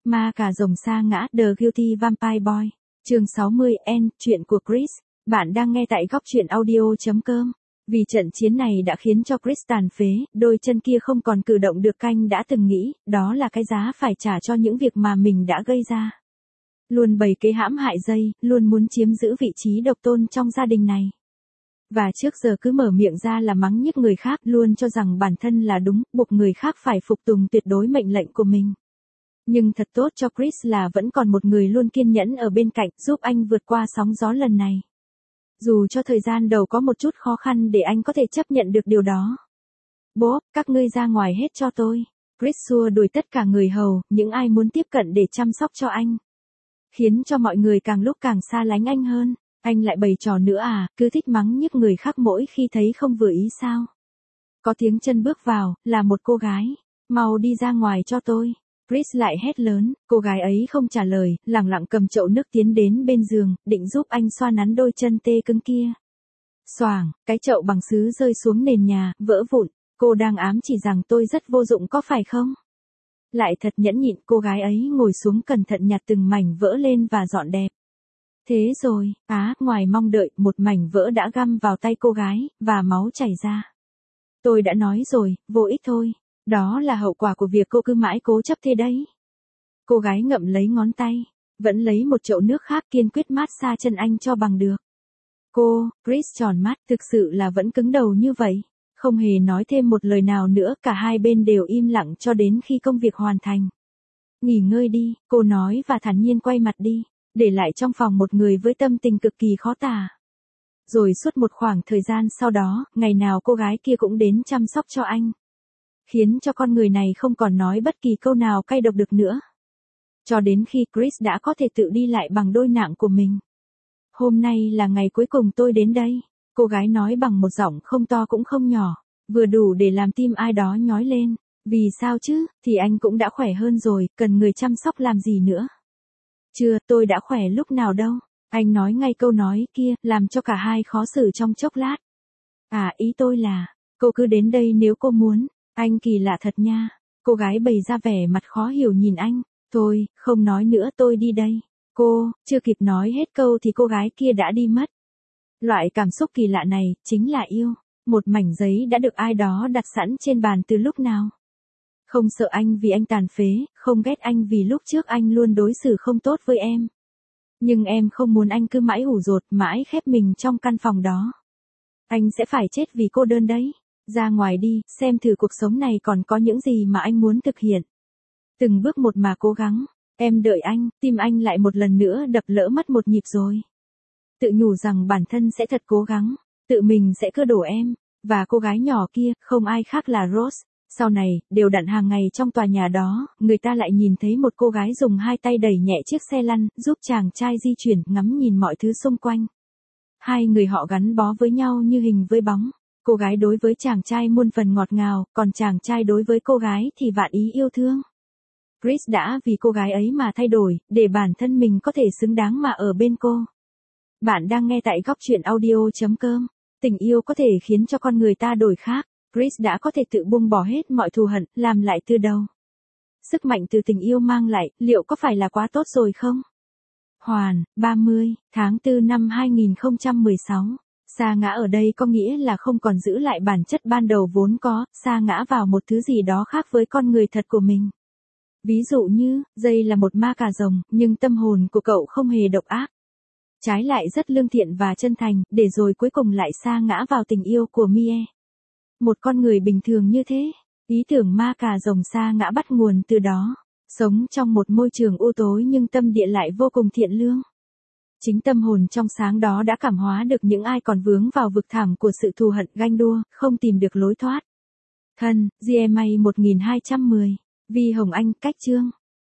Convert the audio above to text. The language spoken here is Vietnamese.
Ma cà rồng sa ngã, The Guilty Vampire Boy. Chương 60, N, chuyện của Chris. Bạn đang nghe tại góc truyện audio.com. Vì trận chiến này đã khiến cho Chris tàn phế, đôi chân kia không còn cử động được. Canh đã từng nghĩ, đó là cái giá phải trả cho những việc mà mình đã gây ra. Luôn bày kế hãm hại Jay, luôn muốn chiếm giữ vị trí độc tôn trong gia đình này. Và trước giờ cứ mở miệng ra là mắng nhức người khác, luôn cho rằng bản thân là đúng, buộc người khác phải phục tùng tuyệt đối mệnh lệnh của mình. Nhưng thật tốt cho Chris là vẫn còn một người luôn kiên nhẫn ở bên cạnh, giúp anh vượt qua sóng gió lần này. Dù cho thời gian đầu có một chút khó khăn để anh có thể chấp nhận được điều đó. Bố, các ngươi ra ngoài hết cho tôi. Chris xua đuổi tất cả người hầu, những ai muốn tiếp cận để chăm sóc cho anh. Khiến cho mọi người càng lúc càng xa lánh anh hơn. Anh lại bày trò nữa à, cứ thích mắng nhức người khác mỗi khi thấy không vừa ý sao. Có tiếng chân bước vào, là một cô gái. Mau đi ra ngoài cho tôi. Chris lại hét lớn, cô gái ấy không trả lời, lẳng lặng cầm chậu nước tiến đến bên giường, định giúp anh xoa nắn đôi chân tê cứng kia. Xoàng, cái chậu bằng sứ rơi xuống nền nhà, vỡ vụn. Cô đang ám chỉ rằng tôi rất vô dụng có phải không? Lại thật nhẫn nhịn, cô gái ấy ngồi xuống cẩn thận nhặt từng mảnh vỡ lên và dọn đẹp. Thế rồi, ngoài mong đợi, một mảnh vỡ đã găm vào tay cô gái, và máu chảy ra. Tôi đã nói rồi, vô ích thôi. Đó là hậu quả của việc cô cứ mãi cố chấp thế đấy. Cô gái ngậm lấy ngón tay, vẫn lấy một chậu nước khác kiên quyết mát xa chân anh cho bằng được. Chris tròn mắt, thực sự là vẫn cứng đầu như vậy. Không hề nói thêm một lời nào nữa, cả hai bên đều im lặng cho đến khi công việc hoàn thành. Nghỉ ngơi đi, cô nói và thản nhiên quay mặt đi, để lại trong phòng một người với tâm tình cực kỳ khó tả. Rồi suốt một khoảng thời gian sau đó, ngày nào cô gái kia cũng đến chăm sóc cho anh. Khiến cho con người này không còn nói bất kỳ câu nào cay độc được nữa. Cho đến khi Chris đã có thể tự đi lại bằng đôi nạng của mình. Hôm nay là ngày cuối cùng tôi đến đây. Cô gái nói bằng một giọng không to cũng không nhỏ, vừa đủ để làm tim ai đó nhói lên. Vì sao chứ, thì anh cũng đã khỏe hơn rồi, cần người chăm sóc làm gì nữa. Chưa, tôi đã khỏe lúc nào đâu. Anh nói ngay câu nói kia, làm cho cả hai khó xử trong chốc lát. Ý tôi là, cô cứ đến đây nếu cô muốn. Anh kỳ lạ thật nha. Cô gái bày ra vẻ mặt khó hiểu nhìn anh. Thôi, không nói nữa, tôi đi đây. Cô, chưa kịp nói hết câu thì cô gái kia đã đi mất. Loại cảm xúc kỳ lạ này, chính là yêu. Một mảnh giấy đã được ai đó đặt sẵn trên bàn từ lúc nào. Không sợ anh vì anh tàn phế, không ghét anh vì lúc trước anh luôn đối xử không tốt với em. Nhưng em không muốn anh cứ mãi ủ rột, mãi khép mình trong căn phòng đó. Anh sẽ phải chết vì cô đơn đấy. Ra ngoài đi, xem thử cuộc sống này còn có những gì mà anh muốn thực hiện. Từng bước một mà cố gắng. Em đợi anh, tim anh lại một lần nữa đập lỡ mất một nhịp rồi. Tự nhủ rằng bản thân sẽ thật cố gắng, tự mình sẽ cưa đổ em. Và cô gái nhỏ kia, không ai khác là Rose. Sau này, đều đặn hàng ngày trong tòa nhà đó, người ta lại nhìn thấy một cô gái dùng hai tay đẩy nhẹ chiếc xe lăn, giúp chàng trai di chuyển, ngắm nhìn mọi thứ xung quanh. Hai người họ gắn bó với nhau như hình với bóng. Cô gái đối với chàng trai muôn phần ngọt ngào, còn chàng trai đối với cô gái thì vạn ý yêu thương. Chris đã vì cô gái ấy mà thay đổi, để bản thân mình có thể xứng đáng mà ở bên cô. Bạn đang nghe tại góc truyện audio.com. Tình yêu có thể khiến cho con người ta đổi khác. Chris đã có thể tự buông bỏ hết mọi thù hận, làm lại từ đầu. Sức mạnh từ tình yêu mang lại, liệu có phải là quá tốt rồi không? Hoàn, 30, tháng 4 năm 2016. Sa ngã ở đây có nghĩa là không còn giữ lại bản chất ban đầu vốn có, sa ngã vào một thứ gì đó khác với con người thật của mình. Ví dụ như, Jay là một ma cà rồng, nhưng tâm hồn của cậu không hề độc ác. Trái lại rất lương thiện và chân thành, để rồi cuối cùng lại sa ngã vào tình yêu của Mie. Một con người bình thường như thế, ý tưởng ma cà rồng sa ngã bắt nguồn từ đó. Sống trong một môi trường u tối nhưng tâm địa lại vô cùng thiện lương. Chính tâm hồn trong sáng đó đã cảm hóa được những ai còn vướng vào vực thẳm của sự thù hận ganh đua, không tìm được lối thoát. Thân, GMA 1210. Vi Hồng Anh, cách chương.